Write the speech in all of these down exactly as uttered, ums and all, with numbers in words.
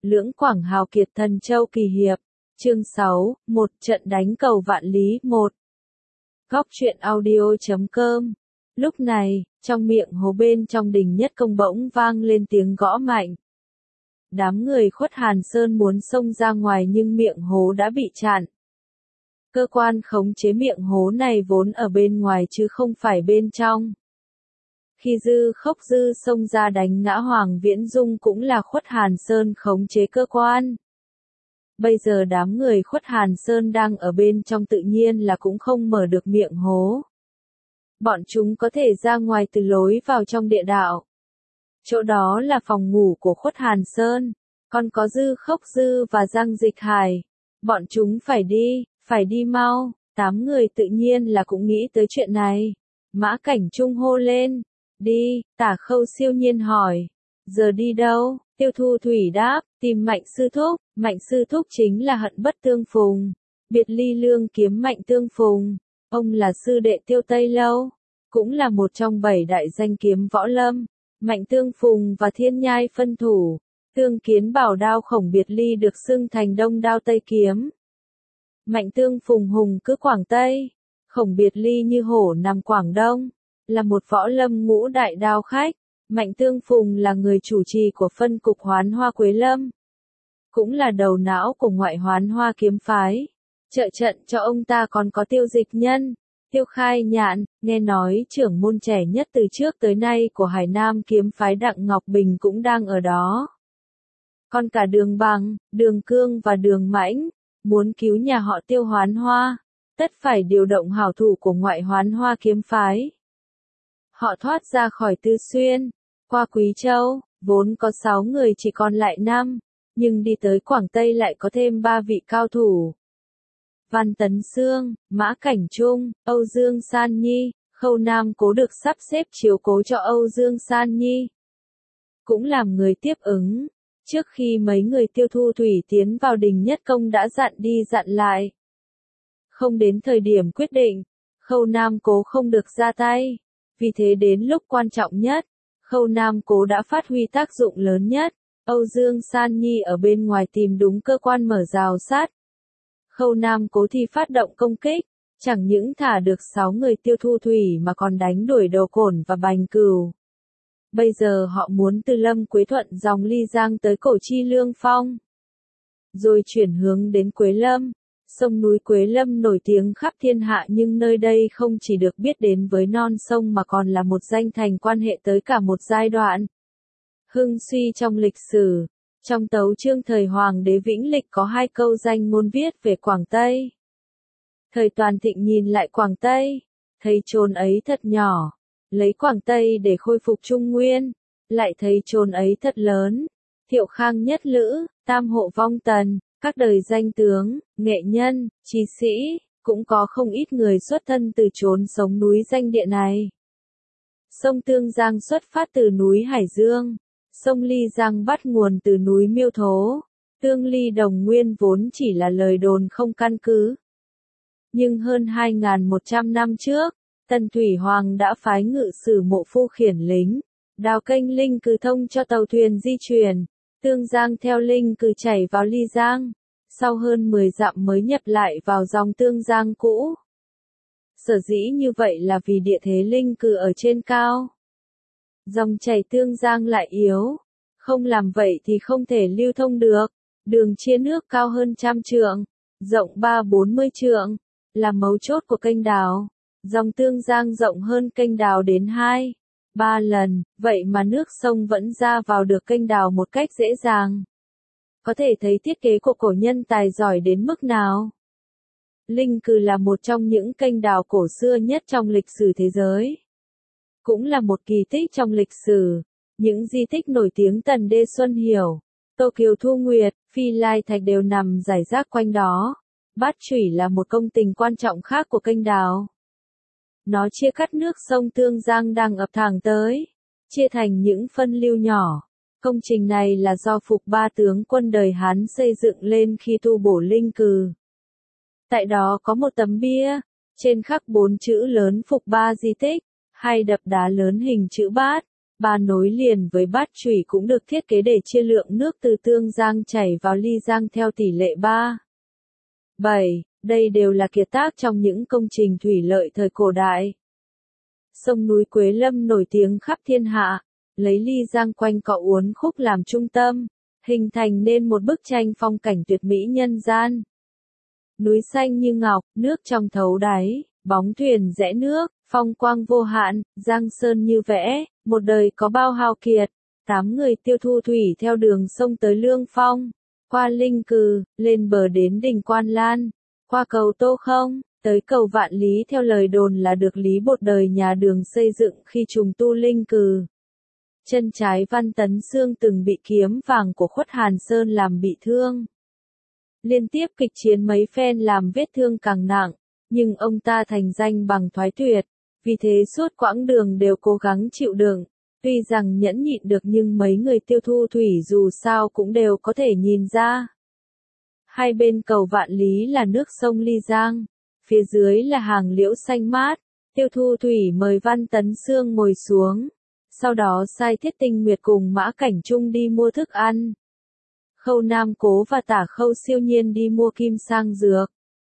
Lưỡng Quảng hào kiệt Thần Châu kỳ hiệp. Chương sáu, một trận đánh cầu vạn lý một. Góc truyện audio chấm com. Lúc này, trong miệng hố bên trong Đình Nhất Công bỗng vang lên tiếng gõ mạnh. Đám người Khuất Hàn Sơn muốn xông ra ngoài nhưng miệng hố đã bị chặn. Cơ quan khống chế miệng hố này vốn ở bên ngoài chứ không phải bên trong. Khi Dư Khốc Dư xông ra đánh ngã Hoàng Viễn Dung cũng là Khuất Hàn Sơn khống chế cơ quan. Bây giờ đám người Khuất Hàn Sơn đang ở bên trong tự nhiên là cũng không mở được miệng hố. Bọn chúng có thể ra ngoài từ lối vào trong địa đạo. Chỗ đó là phòng ngủ của Khuất Hàn Sơn, còn có Dư Khốc Dư và Giang Dịch Hải. Bọn chúng phải đi, phải đi mau, tám người tự nhiên là cũng nghĩ tới chuyện này. Mã Cảnh Trung hô lên, đi, Tả Khâu siêu nhiên hỏi, giờ đi đâu? Tiêu Thu Thủy đáp, tìm Mạnh Sư Thúc. Mạnh Sư Thúc chính là Hận Bất Tương Phùng, biệt ly lương kiếm Mạnh Tương Phùng. Ông là sư đệ Tiêu Tây Lâu, cũng là một trong bảy đại danh kiếm võ lâm. Mạnh Tương Phùng và Thiên Nhai phân thủ, Tương Kiến Bảo đao khổng biệt ly được xưng thành Đông đao Tây kiếm. Mạnh Tương Phùng hùng cứ Quảng Tây, khổng biệt ly như hổ nằm Quảng Đông, là một võ lâm ngũ đại đao khách. Mạnh Tương Phùng là người chủ trì của phân cục Hoán Hoa Quế Lâm, cũng là đầu não của ngoại Hoán Hoa kiếm phái. Trợ trận cho ông ta còn có Tiêu Dịch Nhân, Tiêu Khai Nhạn, nghe nói trưởng môn trẻ nhất từ trước tới nay của Hải Nam kiếm phái Đặng Ngọc Bình cũng đang ở đó. Còn cả Đường Bằng, Đường Cương và Đường Mãnh, muốn cứu nhà họ Tiêu Hoán Hoa, tất phải điều động hảo thủ của ngoại Hoán Hoa kiếm phái. Họ thoát ra khỏi Tư Xuyên, qua Quý Châu, vốn có sáu người chỉ còn lại năm, nhưng đi tới Quảng Tây lại có thêm ba vị cao thủ. Văn Tấn Sương, Mã Cảnh Trung, Âu Dương San Nhi, Khâu Nam Cố được sắp xếp chiếu cố cho Âu Dương San Nhi, cũng làm người tiếp ứng. Trước khi mấy người Tiêu Thu Thủy tiến vào Đình Nhất Công đã dặn đi dặn lại. Không đến thời điểm quyết định, Khâu Nam Cố không được ra tay. Vì thế đến lúc quan trọng nhất, Khâu Nam Cố đã phát huy tác dụng lớn nhất. Âu Dương San Nhi ở bên ngoài tìm đúng cơ quan mở rào sát. Khâu Nam Cố thì phát động công kích, chẳng những thả được sáu người Tiêu Thu Thủy mà còn đánh đuổi Đầu Cổn và Bành Cừu. Bây giờ họ muốn từ Lâm Quế Thuận dòng Ly Giang tới Cổ Chi Lương Phong, rồi chuyển hướng đến Quế Lâm. Sông núi Quế Lâm nổi tiếng khắp thiên hạ nhưng nơi đây không chỉ được biết đến với non sông mà còn là một danh thành quan hệ tới cả một giai đoạn hưng suy trong lịch sử. Trong tấu chương thời Hoàng đế Vĩnh Lịch có hai câu danh ngôn viết về Quảng Tây. Thời Toàn Thịnh nhìn lại Quảng Tây, thấy chốn ấy thật nhỏ, lấy Quảng Tây để khôi phục Trung Nguyên, lại thấy chốn ấy thật lớn. Thiệu Khang Nhất Lữ, Tam Hộ Vong Tần, các đời danh tướng, nghệ nhân, trí sĩ, cũng có không ít người xuất thân từ chốn sống núi danh địa này. Sông Tương Giang xuất phát từ núi Hải Dương, sông Ly Giang bắt nguồn từ núi Miêu Thố, Tương Ly Đồng Nguyên vốn chỉ là lời đồn không căn cứ. Nhưng hơn hai nghìn một trăm năm trước, Tần Thủy Hoàng đã phái ngự sử Mộ Phu khiển lính, đào kênh Linh Cừ thông cho tàu thuyền di chuyển. Tương Giang theo Linh Cừ chảy vào Ly Giang, sau hơn mười dặm mới nhập lại vào dòng Tương Giang cũ. Sở dĩ như vậy là vì địa thế Linh Cừ ở trên cao, dòng chảy Tương Giang lại yếu, không làm vậy thì không thể lưu thông được. Đường chia nước cao hơn trăm trượng, rộng ba bốn mươi trượng, là mấu chốt của kênh đào. Dòng Tương Giang rộng hơn kênh đào đến hai, ba lần, vậy mà nước sông vẫn ra vào được kênh đào một cách dễ dàng. Có thể thấy thiết kế của cổ nhân tài giỏi đến mức nào. Linh Cừ là một trong những kênh đào cổ xưa nhất trong lịch sử thế giới. Cũng là một kỳ tích trong lịch sử. Những di tích nổi tiếng Tần Đê Xuân Hiểu, Tô Kiều Thu Nguyệt, Phi Lai Thạch đều nằm rải rác quanh đó. Bát Chủy là một công trình quan trọng khác của kênh đào. Nó chia cắt nước sông Tương Giang đang ập thẳng tới, chia thành những phân lưu nhỏ. Công trình này là do Phục Ba tướng quân đời Hán xây dựng lên khi tu bổ Linh Cừ. Tại đó có một tấm bia, trên khắc bốn chữ lớn Phục Ba di tích, hai đập đá lớn hình chữ bát, Ba nối liền với bát chủy cũng được thiết kế để chia lượng nước từ Tương Giang chảy vào Ly Giang theo tỷ lệ ba bảy. Đây đều là kiệt tác trong những công trình thủy lợi thời cổ đại. Sông núi Quế Lâm nổi tiếng khắp thiên hạ, lấy Ly Giang quanh cọ Uốn Khúc làm trung tâm, hình thành nên một bức tranh phong cảnh tuyệt mỹ nhân gian. Núi xanh như ngọc, nước trong thấu đáy, bóng thuyền rẽ nước, phong quang vô hạn, giang sơn như vẽ, một đời có bao hào kiệt. Tám người tiêu thu thủy theo đường sông tới Lương Phong, qua Linh Cừ, lên bờ đến đỉnh Quan Lan, qua cầu Tô Không, tới cầu Vạn Lý theo lời đồn là được Lý Bột đời nhà Đường xây dựng khi trùng tu Linh Cừ. Chân trái Văn Tấn Xương từng bị kiếm vàng của Khuất Hàn Sơn làm bị thương. Liên tiếp kịch chiến mấy phen làm vết thương càng nặng, nhưng ông ta thành danh bằng thoái tuyệt, vì thế suốt quãng đường đều cố gắng chịu đựng. Tuy rằng nhẫn nhịn được nhưng mấy người tiêu thu thủy dù sao cũng đều có thể nhìn ra. Hai bên cầu Vạn Lý là nước sông Ly Giang, phía dưới là hàng liễu xanh mát. Tiêu thu thủy mời Văn Tấn Xương ngồi xuống, sau đó sai Thiết Tinh Nguyệt cùng Mã Cảnh Trung đi mua thức ăn. Khâu Nam Cố và Tả Khâu Siêu Nhiên đi mua kim sang dược.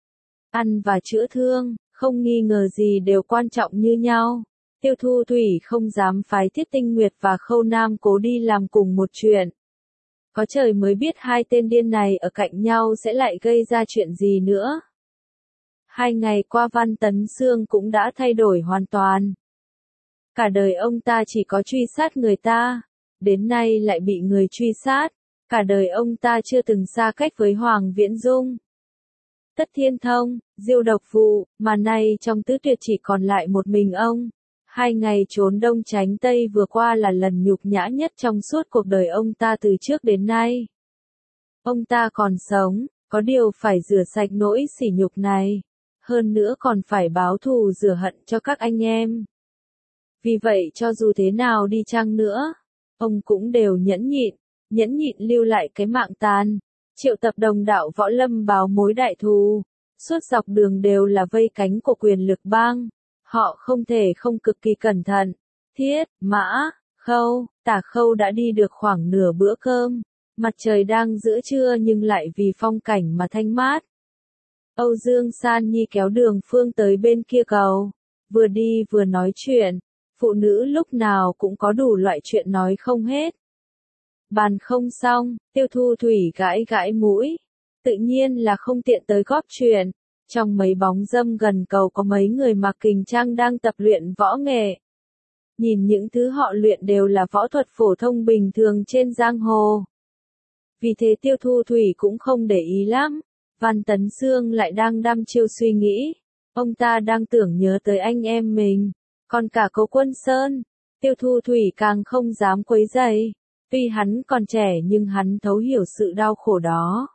Ăn và chữa thương, không nghi ngờ gì đều quan trọng như nhau. Tiêu thu thủy không dám phái Thiết Tinh Nguyệt và Khâu Nam Cố đi làm cùng một chuyện. Có trời mới biết hai tên điên này ở cạnh nhau sẽ lại gây ra chuyện gì nữa. Hai ngày qua Văn Tấn Xương cũng đã thay đổi hoàn toàn. Cả đời ông ta chỉ có truy sát người ta, đến nay lại bị người truy sát. Cả đời ông ta chưa từng xa cách với Hoàng Viễn Dung, Tất Thiên Thông, Diêu Độc Vụ, mà nay trong tứ tuyệt chỉ còn lại một mình ông. Hai ngày trốn đông tránh tây vừa qua là lần nhục nhã nhất trong suốt cuộc đời ông ta từ trước đến nay. Ông ta còn sống, có điều phải rửa sạch nỗi sỉ nhục này. Hơn nữa còn phải báo thù rửa hận cho các anh em. Vì vậy cho dù thế nào đi chăng nữa, ông cũng đều nhẫn nhịn, nhẫn nhịn lưu lại cái mạng tàn. Triệu tập đồng đạo võ lâm báo mối đại thù, suốt dọc đường đều là vây cánh của quyền lực bang. Họ không thể không cực kỳ cẩn thận. Thiết, Mã, Khâu, Tả Khâu đã đi được khoảng nửa bữa cơm. Mặt trời đang giữa trưa nhưng lại vì phong cảnh mà thanh mát. Âu Dương San Nhi kéo Đường Phương tới bên kia cầu, vừa đi vừa nói chuyện. Phụ nữ lúc nào cũng có đủ loại chuyện nói không hết. Bàn không xong, Tiêu thu thủy gãi gãi mũi. Tự nhiên là không tiện tới góp chuyện. Trong mấy bóng râm gần cầu có mấy người mặc kình trang đang tập luyện võ nghệ. Nhìn những thứ họ luyện đều là võ thuật phổ thông bình thường trên giang hồ. Vì thế Tiêu thu thủy cũng không để ý lắm. Văn Tấn Xương lại đang đăm chiêu suy nghĩ. Ông ta đang tưởng nhớ tới anh em mình. Còn cả Cố Quân Sơn, Tiêu thu thủy càng không dám quấy rầy. Tuy hắn còn trẻ nhưng hắn thấu hiểu sự đau khổ đó.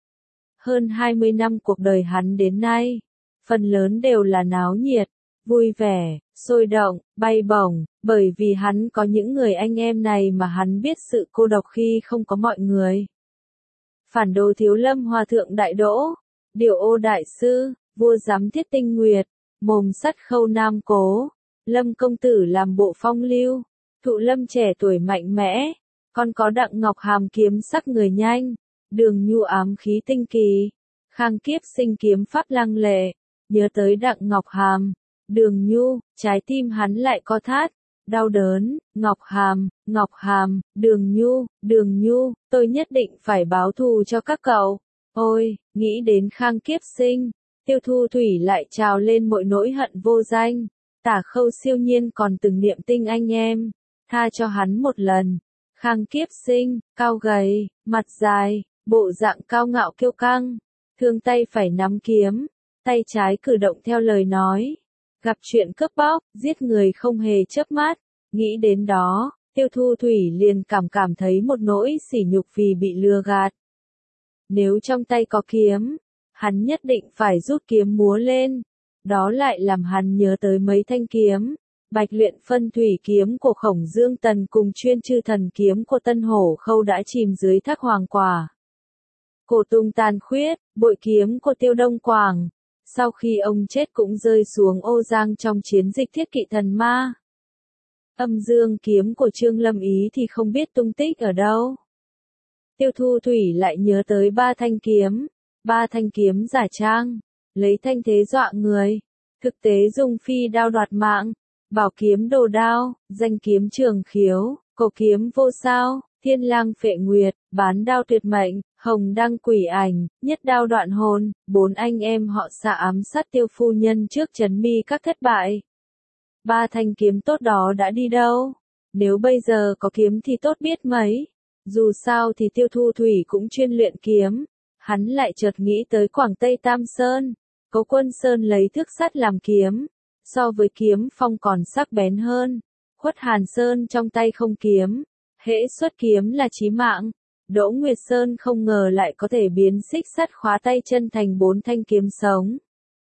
Hơn hai mươi năm cuộc đời hắn đến nay, phần lớn đều là náo nhiệt, vui vẻ, sôi động, bay bổng, bởi vì hắn có những người anh em này mà hắn biết sự cô độc khi không có mọi người. Phản đồ Thiếu Lâm Hòa Thượng Đại Đỗ, Điều Ô Đại Sư, vua giám Thiết Tinh Nguyệt, mồm sắt Khâu Nam Cố, Lâm Công Tử làm bộ phong lưu, Thụ Lâm trẻ tuổi mạnh mẽ, còn có Đặng Ngọc Hàm kiếm sắc người nhanh, Đường Nhu ám khí tinh kỳ, Khang Kiếp sinh kiếm pháp lăng lệ. Nhớ tới Đặng Ngọc Hàm, Đường Nhu, trái tim hắn lại co thắt, đau đớn. Ngọc Hàm, Ngọc Hàm, Đường Nhu, Đường Nhu, tôi nhất định phải báo thù cho các cậu. Ôi, nghĩ đến Khang Kiếp sinh, Tiêu thu thủy lại trào lên mọi nỗi hận vô danh. Tả Khâu Siêu Nhiên còn từng niệm tinh anh em, tha cho hắn một lần. Khang Kiếp sinh, cao gầy, mặt dài, bộ dạng cao ngạo kiêu căng, thường tay phải nắm kiếm, tay trái cử động theo lời nói. Gặp chuyện cướp bóc, giết người không hề chớp mắt. Nghĩ đến đó, Tiêu thu thủy liền cảm cảm thấy một nỗi sỉ nhục vì bị lừa gạt. Nếu trong tay có kiếm, hắn nhất định phải rút kiếm múa lên. Đó lại làm hắn nhớ tới mấy thanh kiếm. Bạch Luyện Phân Thủy kiếm của Khổng Dương Tần cùng Chuyên Chư Thần kiếm của Tân Hổ Khâu đã chìm dưới thác hoàng quả. Cổ Tung Tàn Khuyết, bội kiếm của Tiêu Đông Quảng, sau khi ông chết cũng rơi xuống Ô Giang trong chiến dịch Thiết Kỵ Thần Ma. Âm dương kiếm của Trương Lâm Ý thì không biết tung tích ở đâu. Tiêu Thu Thủy lại nhớ tới ba thanh kiếm, ba thanh kiếm giả trang, lấy thanh thế dọa người, thực tế dùng phi đao đoạt mạng, bảo kiếm đồ đao, danh kiếm trường khiếu, cổ kiếm vô sao, thiên lang phệ nguyệt, bán đao tuyệt mệnh, hồng đăng quỷ ảnh, nhất đao đoạn hồn, bốn anh em họ xạ ám sát Tiêu phu nhân trước trấn mi các thất bại. Ba thanh kiếm tốt đó đã đi đâu? Nếu bây giờ có kiếm thì tốt biết mấy. Dù sao thì Tiêu Thu Thủy cũng chuyên luyện kiếm. Hắn lại chợt nghĩ tới Quảng Tây Tam Sơn. Cố Quân Sơn lấy thước sắt làm kiếm. So với kiếm phong còn sắc bén hơn. Khuất Hàn Sơn trong tay không kiếm. Hễ xuất kiếm là chí mạng. Đỗ Nguyệt Sơn không ngờ lại có thể biến xích sắt khóa tay chân thành bốn thanh kiếm sống.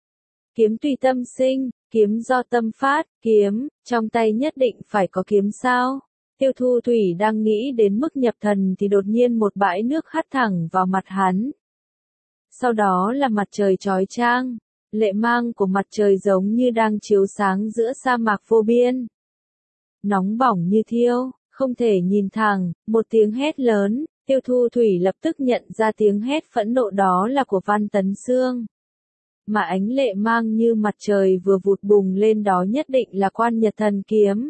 Kiếm tùy tâm sinh, kiếm do tâm phát, kiếm, trong tay nhất định phải có kiếm sao? Tiêu Thu Thủy đang nghĩ đến mức nhập thần thì đột nhiên một bãi nước hắt thẳng vào mặt hắn. Sau đó là mặt trời chói chang, lệ mang của mặt trời giống như đang chiếu sáng giữa sa mạc vô biên. Nóng bỏng như thiêu, không thể nhìn thẳng, một tiếng hét lớn, Tiêu Thu Thủy lập tức nhận ra tiếng hét phẫn nộ đó là của Văn Tấn Xương. Mà ánh lệ mang như mặt trời vừa vụt bùng lên đó nhất định là Quan Nhật Thần kiếm.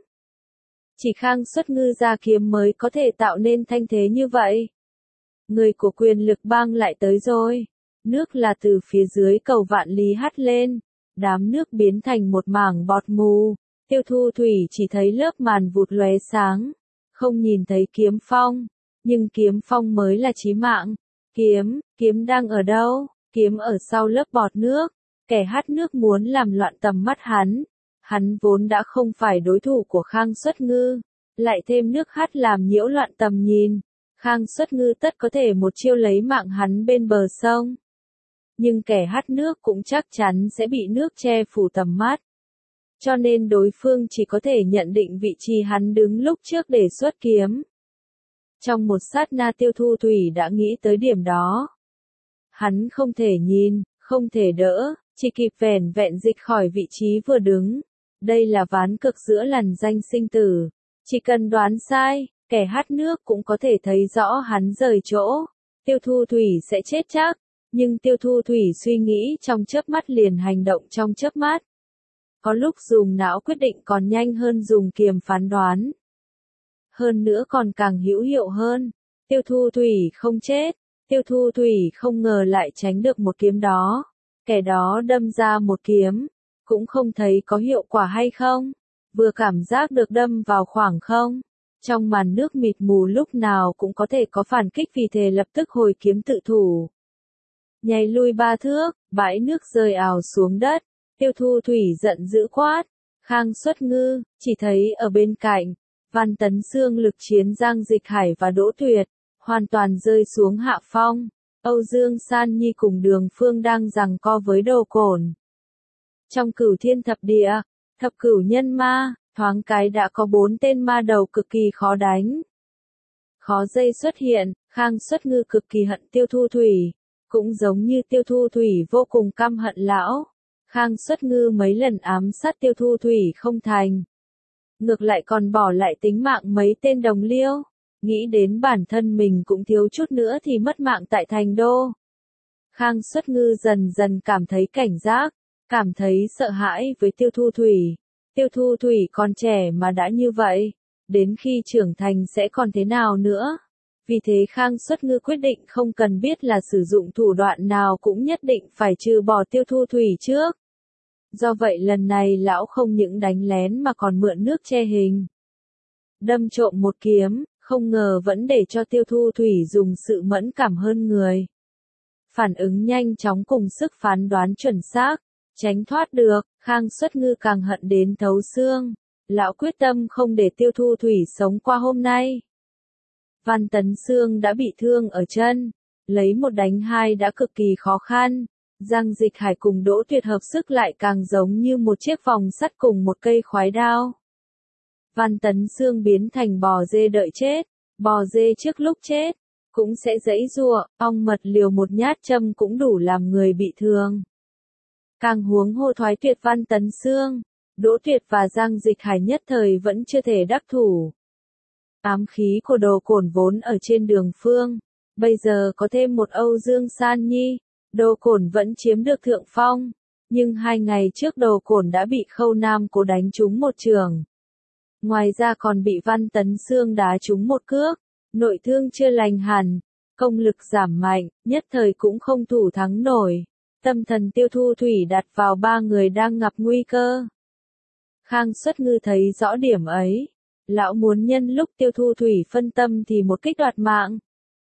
Chỉ Khang Xuất Ngư ra kiếm mới có thể tạo nên thanh thế như vậy. Người của quyền lực bang lại tới rồi. Nước là từ phía dưới cầu Vạn Lý hắt lên. Đám nước biến thành một mảng bọt mù. Tiêu Thu Thủy chỉ thấy lớp màn vụt lóe sáng. Không nhìn thấy kiếm phong. Nhưng kiếm phong mới là chí mạng. Kiếm, kiếm đang ở đâu? Kiếm ở sau lớp bọt nước. Kẻ hắt nước muốn làm loạn tầm mắt hắn. Hắn vốn đã không phải đối thủ của Khang Xuất Ngư. Lại thêm nước hắt làm nhiễu loạn tầm nhìn. Khang Xuất Ngư tất có thể một chiêu lấy mạng hắn bên bờ sông. Nhưng kẻ hắt nước cũng chắc chắn sẽ bị nước che phủ tầm mắt. Cho nên đối phương chỉ có thể nhận định vị trí hắn đứng lúc trước để xuất kiếm. Trong một sát na Tiêu Thu Thủy đã nghĩ tới điểm đó. Hắn không thể nhìn, không thể đỡ, chỉ kịp vẻn vẹn dịch khỏi vị trí vừa đứng. Đây là ván cực giữa lằn danh sinh tử. Chỉ cần đoán sai, kẻ hắt nước cũng có thể thấy rõ hắn rời chỗ. Tiêu Thu Thủy sẽ chết chắc. Nhưng Tiêu Thu Thủy suy nghĩ trong chớp mắt liền hành động trong chớp mắt. Có lúc dùng não quyết định còn nhanh hơn dùng kiềm phán đoán. Hơn nữa còn càng hữu hiệu hơn. Tiêu Thu Thủy không chết. Tiêu Thu Thủy không ngờ lại tránh được một kiếm đó. Kẻ đó đâm ra một kiếm. Cũng không thấy có hiệu quả hay không. Vừa cảm giác được đâm vào khoảng không. Trong màn nước mịt mù lúc nào cũng có thể có phản kích vì thế lập tức hồi kiếm tự thủ. Nhảy lui ba thước, bãi nước rơi ào xuống đất. Tiêu Thu Thủy giận dữ quát. Khang Xuất Ngư, chỉ thấy ở bên cạnh. Văn Tấn Xương lực chiến Giang Dịch Hải và Đỗ Tuyệt. Hoàn toàn rơi xuống hạ phong. Âu Dương San Nhi cùng Đường Phương đang giằng co với Đồ Cổn. Trong Cửu Thiên Thập Địa, thập cửu nhân ma, thoáng cái đã có bốn tên ma đầu cực kỳ khó đánh. Khó dây xuất hiện, Khang Xuất Ngư cực kỳ hận Tiêu Thu Thủy. Cũng giống như Tiêu Thu Thủy vô cùng căm hận lão. Khang Xuất Ngư mấy lần ám sát Tiêu Thu Thủy không thành. Ngược lại còn bỏ lại tính mạng mấy tên đồng liêu. Nghĩ đến bản thân mình cũng thiếu chút nữa thì mất mạng tại thành đô. Khang Xuất Ngư dần dần cảm thấy cảnh giác, cảm thấy sợ hãi với Tiêu Thu Thủy. Tiêu Thu Thủy còn trẻ mà đã như vậy, đến khi trưởng thành sẽ còn thế nào nữa? Vì thế Khang Xuất Ngư quyết định không cần biết là sử dụng thủ đoạn nào cũng nhất định phải trừ bỏ Tiêu Thu Thủy trước. Do vậy lần này lão không những đánh lén mà còn mượn nước che hình. Đâm trộm một kiếm, không ngờ vẫn để cho Tiêu Thu Thủy dùng sự mẫn cảm hơn người. Phản ứng nhanh chóng cùng sức phán đoán chuẩn xác, tránh thoát được, Khang Xuất Ngư càng hận đến thấu xương. Lão quyết tâm không để Tiêu Thu Thủy sống qua hôm nay. Văn Tấn Xương đã bị thương ở chân, lấy một đánh hai đã cực kỳ khó khăn. Giang Dịch Hải cùng Đỗ Tuyệt hợp sức lại càng giống như một chiếc vòng sắt cùng một cây khoái đao. Văn Tấn Xương biến thành bò dê đợi chết, bò dê trước lúc chết, cũng sẽ giãy giụa, ong mật liều một nhát châm cũng đủ làm người bị thương. Càng huống hồ thoái tuyệt Văn Tấn Xương, Đỗ Tuyệt và Giang Dịch Hải nhất thời vẫn chưa thể đắc thủ. Ám khí của Đồ Cổn vốn ở trên đường phương, bây giờ có thêm một Âu Dương San Nhi, Đồ Cổn vẫn chiếm được thượng phong, nhưng hai ngày trước Đồ Cổn đã bị Khâu Nam Cố đánh trúng một trường. Ngoài ra còn bị Văn Tấn Xương đá trúng một cước, nội thương chưa lành hẳn, công lực giảm mạnh, nhất thời cũng không thủ thắng nổi. Tâm thần Tiêu Thu Thủy đặt vào ba người đang gặp nguy cơ. Khang Xuất Ngư thấy rõ điểm ấy, lão muốn nhân lúc Tiêu Thu Thủy phân tâm thì một kích đoạt mạng.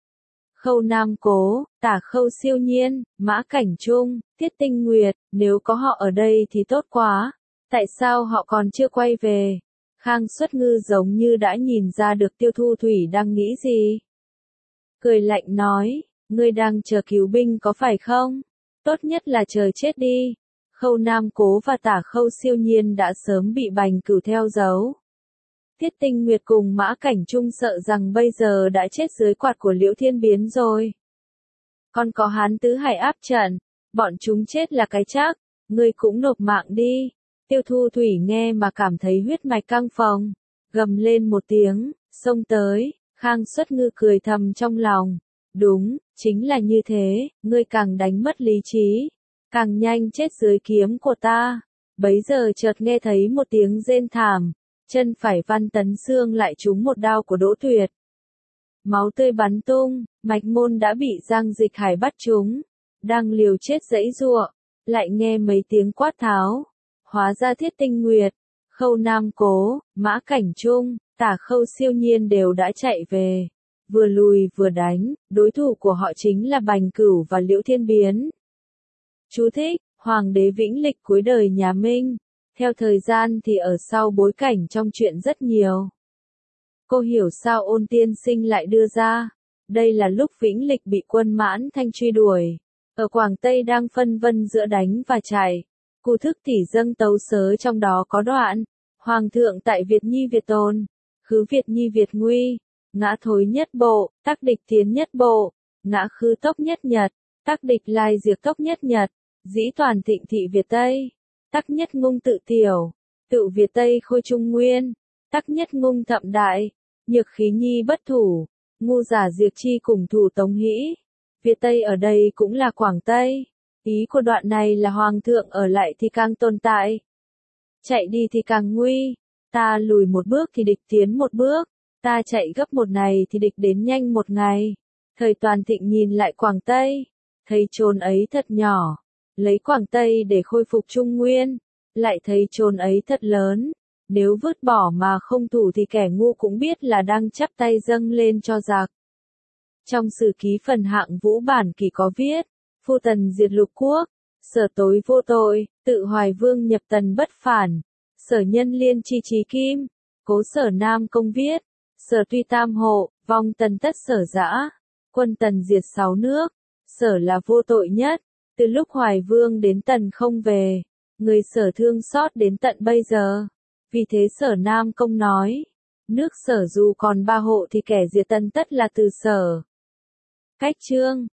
Khâu Nam Cố, Tả Khâu Siêu Nhiên, Mã Cảnh Trung, Tiết Tinh Nguyệt, nếu có họ ở đây thì tốt quá, tại sao họ còn chưa quay về? Khang Xuất Ngư giống như đã nhìn ra được Tiêu Thu Thủy đang nghĩ gì. Cười lạnh nói, ngươi đang chờ cứu binh có phải không? Tốt nhất là chờ chết đi. Khâu Nam Cố và Tả Khâu Siêu Nhiên đã sớm bị Bành Cửu theo dấu. Tiết Tinh Nguyệt cùng Mã Cảnh Trung sợ rằng bây giờ đã chết dưới quạt của Liễu Thiên Biến rồi. Còn có Hán Tứ Hải áp trận, bọn chúng chết là cái chắc, ngươi cũng nộp mạng đi. Tiêu Thu Thủy nghe mà cảm thấy huyết mạch căng phồng, gầm lên một tiếng, xông tới. Khang Xuất Ngư cười thầm trong lòng, đúng, chính là như thế, ngươi càng đánh mất lý trí, càng nhanh chết dưới kiếm của ta. Bấy giờ chợt nghe thấy một tiếng rên thảm, chân phải Văn Tấn Xương lại trúng một đao của Đỗ Tuyệt. Máu tươi bắn tung, Mạch Môn đã bị Giang Dịch Hải bắt trúng, đang liều chết giãy giụa, lại nghe mấy tiếng quát tháo. Hóa ra Thiết Tinh Nguyệt, Khâu Nam Cố, Mã Cảnh Trung, Tả Khâu Siêu Nhiên đều đã chạy về, vừa lùi vừa đánh, đối thủ của họ chính là Bành Cửu và Liễu Thiên Biến. Chú thích, Hoàng đế Vĩnh Lịch cuối đời nhà Minh, theo thời gian thì ở sau bối cảnh trong truyện rất nhiều. Cô hiểu sao Ôn tiên sinh lại đưa ra, đây là lúc Vĩnh Lịch bị quân Mãn Thanh truy đuổi, ở Quảng Tây đang phân vân giữa đánh và chạy. Cụ thức tỷ dâng tấu sớ trong đó có đoạn, Hoàng thượng tại Việt Nhi Việt tồn, khứ Việt Nhi Việt nguy, ngã thối nhất bộ, tắc địch tiến nhất bộ, ngã khứ tốc nhất nhật, tắc địch lai diệt tốc nhất nhật, dĩ toàn thịnh thị Việt Tây, tắc nhất ngung tự tiểu, tự Việt Tây khôi trung nguyên, tắc nhất ngung thậm đại, nhược khí nhi bất thủ, ngu giả diệt chi cùng thủ Tống Hĩ. Việt Tây ở đây cũng là Quảng Tây. Ý của đoạn này là Hoàng thượng ở lại thì càng tồn tại, chạy đi thì càng nguy, ta lùi một bước thì địch tiến một bước, ta chạy gấp một ngày thì địch đến nhanh một ngày. Thời Toàn Thịnh nhìn lại Quảng Tây, thấy chốn ấy thật nhỏ, lấy Quảng Tây để khôi phục Trung Nguyên, lại thấy chốn ấy thật lớn, nếu vứt bỏ mà không thủ thì kẻ ngu cũng biết là đang chắp tay dâng lên cho giặc. Trong sử ký phần hạng Vũ Bản Kỷ có viết, Phu Tần diệt lục quốc, sở tối vô tội, tự Hoài Vương nhập Tần bất phản, sở Nhân Liên chi trí kim, cố sở Nam Công viết, sở tuy tam hộ, vong Tần tất sở dã, quân Tần diệt sáu nước, sở là vô tội nhất, từ lúc Hoài Vương đến Tần không về, người sở thương xót đến tận bây giờ, vì thế sở Nam Công nói, nước sở dù còn ba hộ thì kẻ diệt Tần tất là từ sở. Cách chương